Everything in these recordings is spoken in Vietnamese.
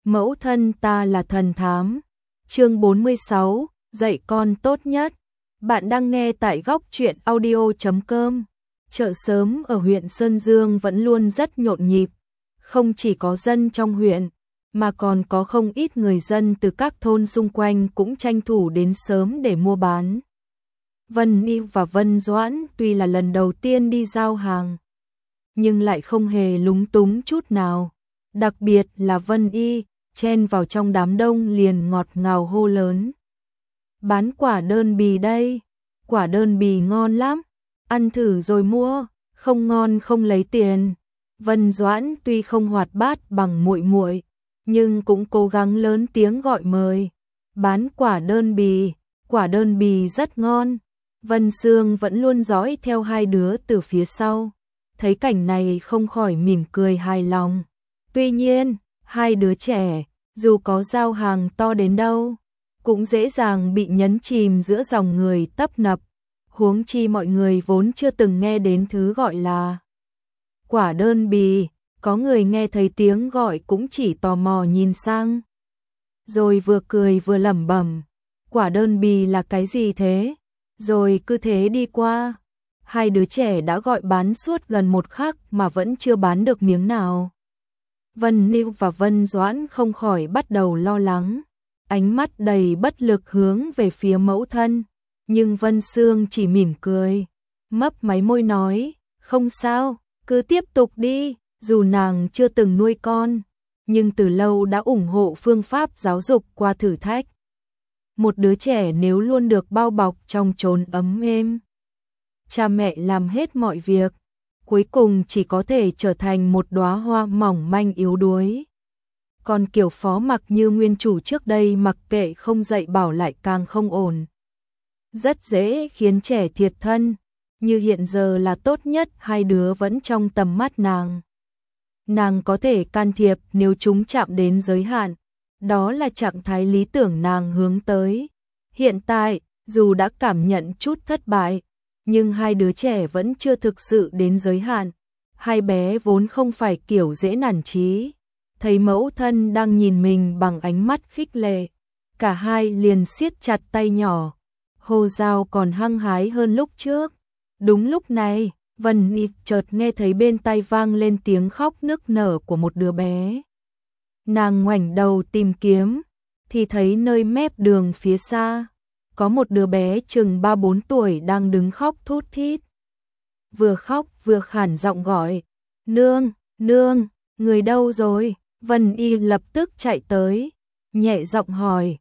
Mẫu thân ta là thần thám. Chương 46, dạy con tốt nhất. Bạn đang nghe tại góc truyện audio.com. Chợ sớm ở huyện Sơn Dương vẫn luôn rất nhộn nhịp. Không chỉ có dân trong huyện, mà còn có không ít người dân từ các thôn xung quanh cũng tranh thủ đến sớm để mua bán. Vân Y và Vân Doãn tuy là lần đầu tiên đi giao hàng, nhưng lại không hề lúng túng chút nào. Đặc biệt là Vân Y, chen vào trong đám đông liền ngọt ngào hô lớn. Bán quả đơn bì đây, quả đơn bì ngon lắm, ăn thử rồi mua, không ngon không lấy tiền. Vân Doãn tuy không hoạt bát bằng muội muội, nhưng cũng cố gắng lớn tiếng gọi mời. Bán quả đơn bì rất ngon. Vân Sương vẫn luôn dõi theo hai đứa từ phía sau, thấy cảnh này không khỏi mỉm cười hài lòng. Tuy nhiên, hai đứa trẻ, dù có giao hàng to đến đâu, cũng dễ dàng bị nhấn chìm giữa dòng người tấp nập, huống chi mọi người vốn chưa từng nghe đến thứ gọi là quả đơn bì, có người nghe thấy tiếng gọi cũng chỉ tò mò nhìn sang. Rồi vừa cười vừa lẩm bẩm, quả đơn bì là cái gì thế? Rồi cứ thế đi qua. Hai đứa trẻ đã gọi bán suốt gần một khắc mà vẫn chưa bán được miếng nào. Vân Nưu và Vân Doãn không khỏi bắt đầu lo lắng, ánh mắt đầy bất lực hướng về phía mẫu thân, nhưng Vân Sương chỉ mỉm cười, mấp máy môi nói, không sao, cứ tiếp tục đi. Dù nàng chưa từng nuôi con, nhưng từ lâu đã ủng hộ phương pháp giáo dục qua thử thách. Một đứa trẻ nếu luôn được bao bọc trong chốn ấm êm, cha mẹ làm hết mọi việc, cuối cùng chỉ có thể trở thành một đóa hoa mỏng manh yếu đuối. Còn kiểu phó mặc như nguyên chủ trước đây mặc kệ không dạy bảo lại càng không ổn, rất dễ khiến trẻ thiệt thân. Như hiện giờ là tốt nhất hai đứa vẫn trong tầm mắt nàng. Nàng có thể can thiệp nếu chúng chạm đến giới hạn, đó là trạng thái lý tưởng nàng hướng tới. Hiện tại, dù đã cảm nhận chút thất bại, nhưng hai đứa trẻ vẫn chưa thực sự đến giới hạn. Hai bé vốn không phải kiểu dễ nản chí, thấy mẫu thân đang nhìn mình bằng ánh mắt khích lệ, cả hai liền siết chặt tay nhỏ, hô giao còn hăng hái hơn lúc trước. Đúng lúc này, Vân Y chợt nghe thấy bên tai vang lên tiếng khóc nức nở của một đứa bé. Nàng ngoảnh đầu tìm kiếm, thì thấy nơi mép đường phía xa, có một đứa bé chừng 3-4 tuổi đang đứng khóc thút thít. Vừa khóc vừa khản giọng gọi, nương, nương, người đâu rồi? Vân Y lập tức chạy tới, nhẹ giọng hỏi,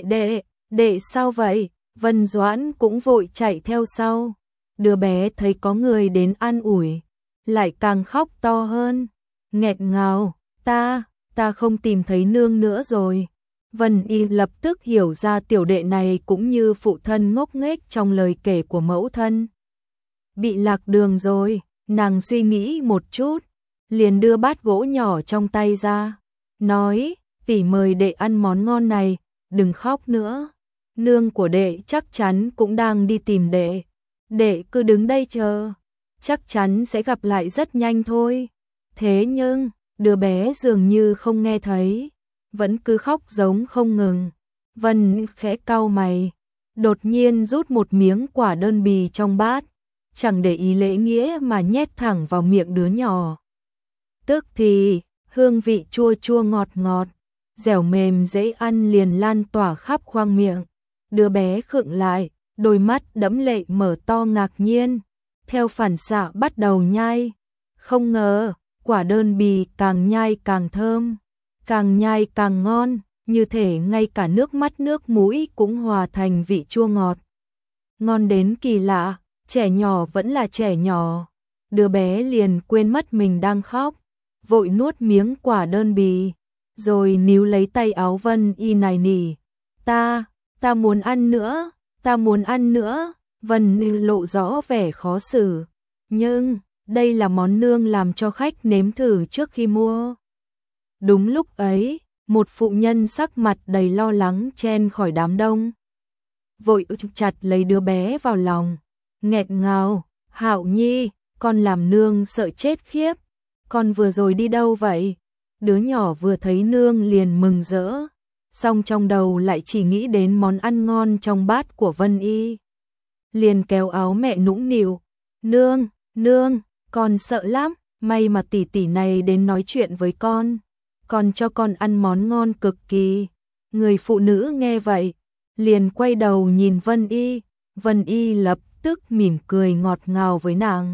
đệ sao vậy? Vân Doãn cũng vội chạy theo sau. Đứa bé thấy có người đến an ủi, lại càng khóc to hơn, nghẹt ngào, ta không tìm thấy nương nữa rồi. Vân Y lập tức hiểu ra tiểu đệ này cũng như phụ thân ngốc nghếch trong lời kể của mẫu thân. Bị lạc đường rồi, nàng suy nghĩ một chút, liền đưa bát gỗ nhỏ trong tay ra, nói, tỷ mời đệ ăn món ngon này, đừng khóc nữa. Nương của đệ chắc chắn cũng đang đi tìm đệ. Đệ cứ đứng đây chờ, chắc chắn sẽ gặp lại rất nhanh thôi. Thế nhưng, đứa bé dường như không nghe thấy, vẫn cứ khóc giống không ngừng. Vân khẽ cau mày, đột nhiên rút một miếng quả đơn bì trong bát, chẳng để ý lễ nghĩa mà nhét thẳng vào miệng đứa nhỏ. Tức thì, hương vị chua chua ngọt ngọt, dẻo mềm dễ ăn liền lan tỏa khắp khoang miệng. Đứa bé khựng lại, đôi mắt đẫm lệ mở to ngạc nhiên, theo phản xạ bắt đầu nhai. Không ngờ, quả đơn bì càng nhai càng thơm, càng nhai càng ngon, như thể ngay cả nước mắt nước mũi cũng hòa thành vị chua ngọt. Ngon đến kỳ lạ, trẻ nhỏ vẫn là trẻ nhỏ. Đứa bé liền quên mất mình đang khóc, vội nuốt miếng quả đơn bì, rồi níu lấy tay áo Vân Y nài nỉ. Ta muốn ăn nữa. Ta muốn ăn nữa. Vân Y lộ rõ vẻ khó xử. Nhưng, đây là món nương làm cho khách nếm thử trước khi mua. Đúng lúc ấy, một phụ nhân sắc mặt đầy lo lắng chen khỏi đám đông, vội chặt lấy đứa bé vào lòng, nghẹt ngào, Hạo Nhi, con làm nương sợ chết khiếp. Con vừa rồi đi đâu vậy? Đứa nhỏ vừa thấy nương liền mừng rỡ, song trong đầu lại chỉ nghĩ đến món ăn ngon trong bát của Vân Y. Liền kéo áo mẹ nũng nịu, "Nương, nương, con sợ lắm, may mà tỷ tỷ này đến nói chuyện với con cho con ăn món ngon cực kỳ." Người phụ nữ nghe vậy, liền quay đầu nhìn Vân Y lập tức mỉm cười ngọt ngào với nàng.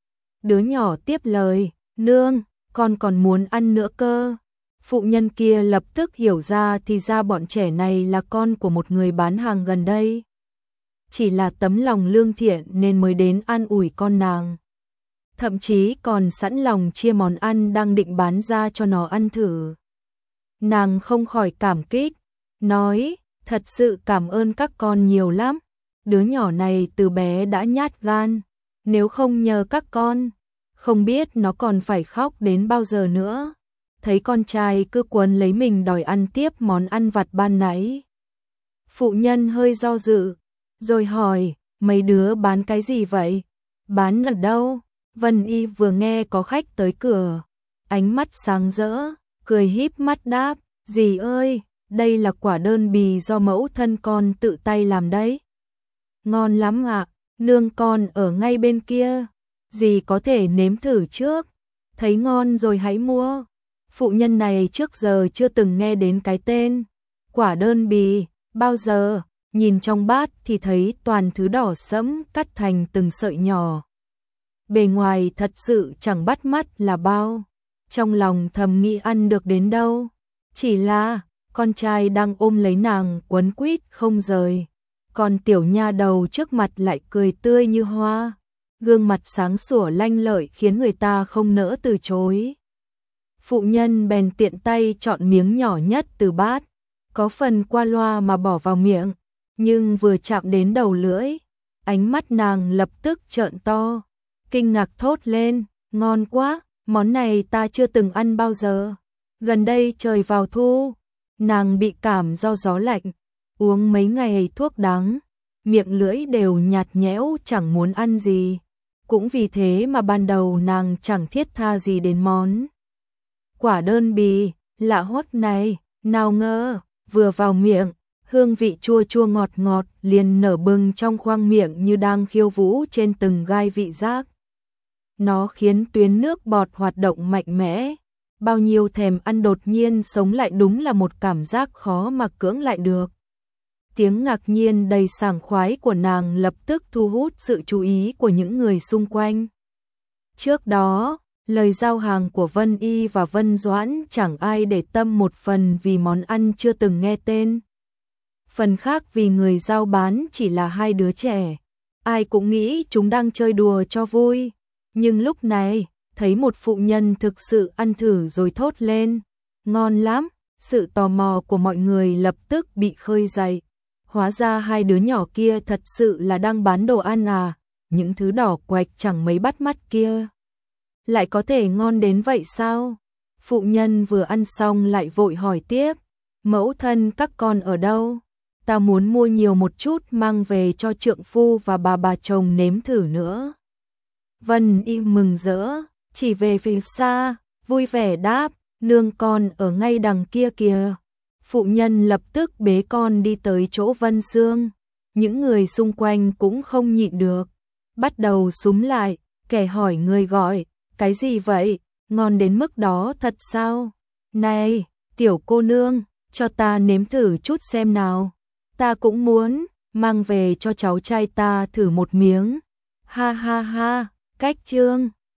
Đứa nhỏ tiếp lời, "Nương, con còn muốn ăn nữa cơ." Phụ nhân kia lập tức hiểu ra thì ra bọn trẻ này là con của một người bán hàng gần đây. Chỉ là tấm lòng lương thiện nên mới đến an ủi con nàng. Thậm chí còn sẵn lòng chia món ăn đang định bán ra cho nó ăn thử. Nàng không khỏi cảm kích, nói, "Thật sự cảm ơn các con nhiều lắm. Đứa nhỏ này từ bé đã nhát gan, nếu không nhờ các con, không biết nó còn phải khóc đến bao giờ nữa." Thấy con trai cứ quấn lấy mình đòi ăn tiếp món ăn vặt ban nãy. Phụ nhân hơi do dự, rồi hỏi, "Mấy đứa bán cái gì vậy? Bán ở đâu?" Vân Y vừa nghe có khách tới cửa, ánh mắt sáng rỡ, cười híp mắt đáp, "Dì ơi, đây là quả đơn bì do mẫu thân con tự tay làm đấy. Ngon lắm ạ, nương con ở ngay bên kia, dì có thể nếm thử trước, thấy ngon rồi hãy mua." Phụ nhân này trước giờ chưa từng nghe đến cái tên quả đơn bì bao giờ, nhìn trong bát thì thấy toàn thứ đỏ sẫm cắt thành từng sợi nhỏ. Bề ngoài thật sự chẳng bắt mắt là bao, trong lòng thầm nghĩ ăn được đến đâu. Chỉ là con trai đang ôm lấy nàng quấn quýt không rời, còn tiểu nha đầu trước mặt lại cười tươi như hoa, gương mặt sáng sủa lanh lợi khiến người ta không nỡ từ chối. Phụ nhân bèn tiện tay chọn miếng nhỏ nhất từ bát, có phần qua loa mà bỏ vào miệng, nhưng vừa chạm đến đầu lưỡi, ánh mắt nàng lập tức trợn to, kinh ngạc thốt lên, "Ngon quá, món này ta chưa từng ăn bao giờ." Gần đây trời vào thu, nàng bị cảm do gió lạnh, uống mấy ngày thuốc đắng, miệng lưỡi đều nhạt nhẽo chẳng muốn ăn gì. Cũng vì thế mà ban đầu nàng chẳng thiết tha gì đến món quả đơn bì lạ hoắc này, nào ngờ vừa vào miệng, hương vị chua chua ngọt ngọt liền nở bừng trong khoang miệng như đang khiêu vũ trên từng gai vị giác. Nó khiến tuyến nước bọt hoạt động mạnh mẽ, bao nhiêu thèm ăn đột nhiên sống lại, đúng là một cảm giác khó mà cưỡng lại được. Tiếng ngạc nhiên đầy sảng khoái của nàng lập tức thu hút sự chú ý của những người xung quanh. Trước đó, lời giao hàng của Vân Y và Vân Doãn chẳng ai để tâm, một phần vì món ăn chưa từng nghe tên, phần khác vì người giao bán chỉ là hai đứa trẻ. Ai cũng nghĩ chúng đang chơi đùa cho vui, nhưng lúc này, thấy một phụ nhân thực sự ăn thử rồi thốt lên, "Ngon lắm." Sự tò mò của mọi người lập tức bị khơi dậy. Hóa ra hai đứa nhỏ kia thật sự là đang bán đồ ăn à, những thứ đỏ quạch chẳng mấy bắt mắt kia lại có thể ngon đến vậy sao? Phụ nhân vừa ăn xong lại vội hỏi tiếp, "Mẫu thân các con ở đâu? Ta muốn mua nhiều một chút mang về cho trượng phu và bà chồng nếm thử nữa." Vân Y mừng rỡ, chỉ về phía xa, vui vẻ đáp, "Nương con ở ngay đằng kia kìa." Phụ nhân lập tức bế con đi tới chỗ Vân Sương. Những người xung quanh cũng không nhịn được, bắt đầu xúm lại, kẻ hỏi người gọi, "Cái gì vậy? Ngon đến mức đó thật sao? Này, tiểu cô nương, cho ta nếm thử chút xem nào. Ta cũng muốn, mang về cho cháu trai ta thử một miếng." Ha ha ha, cách chương